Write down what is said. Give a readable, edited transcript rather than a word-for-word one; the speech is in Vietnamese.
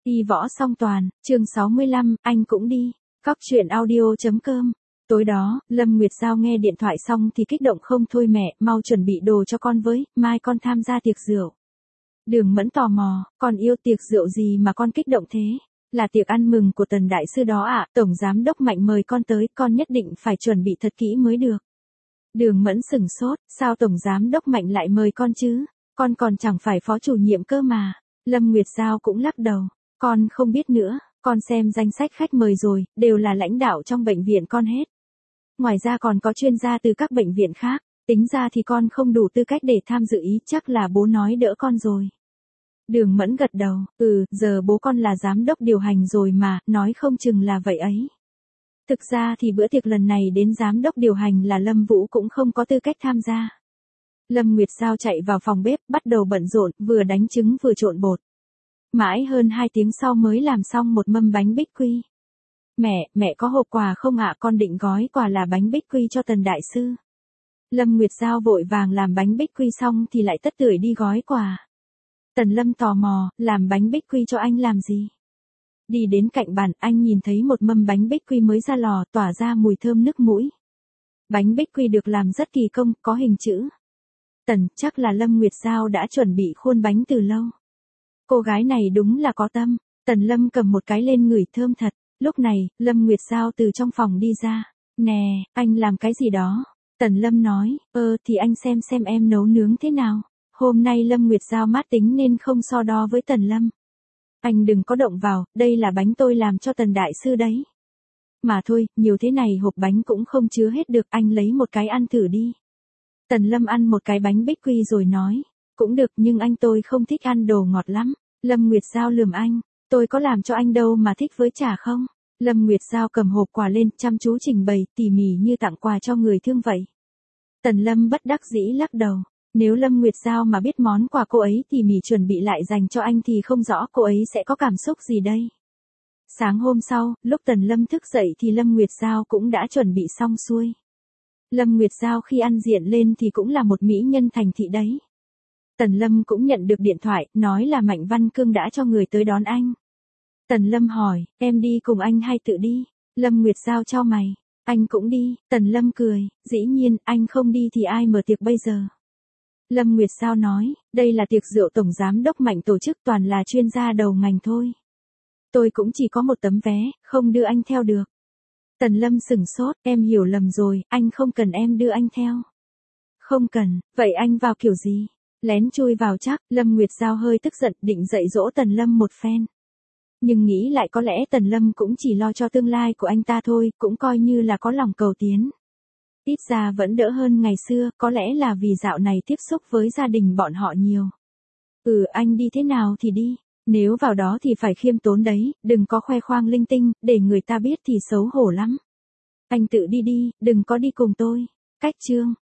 Đi võ song toàn, chương 65, anh cũng đi. Cóc truyện audio.com. Tối đó, Lâm Nguyệt Giao nghe điện thoại xong thì kích động không thôi, mẹ, mau chuẩn bị đồ cho con với, mai con tham gia tiệc rượu. Đường Mẫn tò mò, con yêu tiệc rượu gì mà con kích động thế? Là tiệc ăn mừng của Tần Đại Sư đó ạ, Tổng Giám Đốc Mạnh mời con tới, con nhất định phải chuẩn bị thật kỹ mới được. Đường Mẫn sửng sốt, sao Tổng Giám Đốc Mạnh lại mời con chứ? Con còn chẳng phải phó chủ nhiệm cơ mà. Lâm Nguyệt Giao cũng lắc đầu, con không biết nữa, con xem danh sách khách mời rồi, đều là lãnh đạo trong bệnh viện con hết. Ngoài ra còn có chuyên gia từ các bệnh viện khác, tính ra thì con không đủ tư cách để tham dự ý, chắc là bố nói đỡ con rồi. Đường Mẫn gật đầu, giờ bố con là giám đốc điều hành rồi mà, nói không chừng là vậy ấy. Thực ra thì bữa tiệc lần này đến giám đốc điều hành là Lâm Vũ cũng không có tư cách tham gia. Lâm Nguyệt Giao chạy vào phòng bếp, bắt đầu bận rộn, vừa đánh trứng vừa trộn bột. Mãi hơn 2 tiếng sau mới làm xong một mâm bánh bích quy. Mẹ có hộp quà không ạ? Con định gói quà là bánh bích quy cho Tần Đại Sư. Lâm Nguyệt Giao vội vàng làm bánh bích quy xong thì lại tất tưởi đi gói quà. Tần Lâm tò mò, làm bánh bích quy cho anh làm gì? Đi đến cạnh bàn, anh nhìn thấy một mâm bánh bích quy mới ra lò, tỏa ra mùi thơm nức mũi. Bánh bích quy được làm rất kỳ công, có hình chữ. Chắc là Lâm Nguyệt Giao đã chuẩn bị khuôn bánh từ lâu. Cô gái này đúng là có tâm. Tần Lâm cầm một cái lên ngửi thơm thật. Lúc này, Lâm Nguyệt Giao từ trong phòng đi ra. Nè, anh làm cái gì đó? Tần Lâm nói, thì anh xem em nấu nướng thế nào. Hôm nay Lâm Nguyệt Giao mát tính nên không so đo với Tần Lâm. Anh đừng có động vào, đây là bánh tôi làm cho Tần Đại Sư đấy. Mà thôi, nhiều thế này hộp bánh cũng không chứa hết được, anh lấy một cái ăn thử đi. Tần Lâm ăn một cái bánh bích quy rồi nói, cũng được nhưng tôi không thích ăn đồ ngọt lắm. Lâm Nguyệt Giao lườm anh, tôi có làm cho anh đâu mà thích với chả không. Lâm Nguyệt Giao cầm hộp quà lên, chăm chú trình bày, tỉ mỉ như tặng quà cho người thương vậy. Tần Lâm bất đắc dĩ lắc đầu, nếu Lâm Nguyệt Giao mà biết món quà cô ấy tỉ mỉ chuẩn bị lại dành cho anh thì không rõ cô ấy sẽ có cảm xúc gì đây. Sáng hôm sau, lúc Tần Lâm thức dậy thì Lâm Nguyệt Giao cũng đã chuẩn bị xong xuôi. Lâm Nguyệt Giao khi ăn diện lên thì cũng là một mỹ nhân thành thị đấy. Tần Lâm cũng nhận được điện thoại, nói là Mạnh Văn Cương đã cho người tới đón anh. Tần Lâm hỏi, em đi cùng anh hay tự đi? Lâm Nguyệt Giao chau mày, anh cũng đi. Tần Lâm cười, dĩ nhiên, anh không đi thì ai mở tiệc bây giờ? Lâm Nguyệt Giao nói, đây là tiệc rượu Tổng Giám Đốc Mạnh tổ chức, toàn là chuyên gia đầu ngành thôi. Tôi cũng chỉ có một tấm vé, không đưa anh theo được. Tần Lâm sửng sốt, em hiểu lầm rồi, anh không cần em đưa anh theo. Không cần, vậy anh vào kiểu gì? Lén chui vào chắc. Lâm Nguyệt Giao hơi tức giận, định dạy dỗ Tần Lâm một phen. Nhưng nghĩ lại có lẽ Tần Lâm cũng chỉ lo cho tương lai của anh ta thôi, cũng coi như là có lòng cầu tiến. Ít ra vẫn đỡ hơn ngày xưa, có lẽ là vì dạo này tiếp xúc với gia đình bọn họ nhiều. Anh đi thế nào thì đi, nếu vào đó thì phải khiêm tốn đấy, đừng có khoe khoang linh tinh, để người ta biết thì xấu hổ lắm. Anh tự đi đi, đừng có đi cùng tôi. Cách chương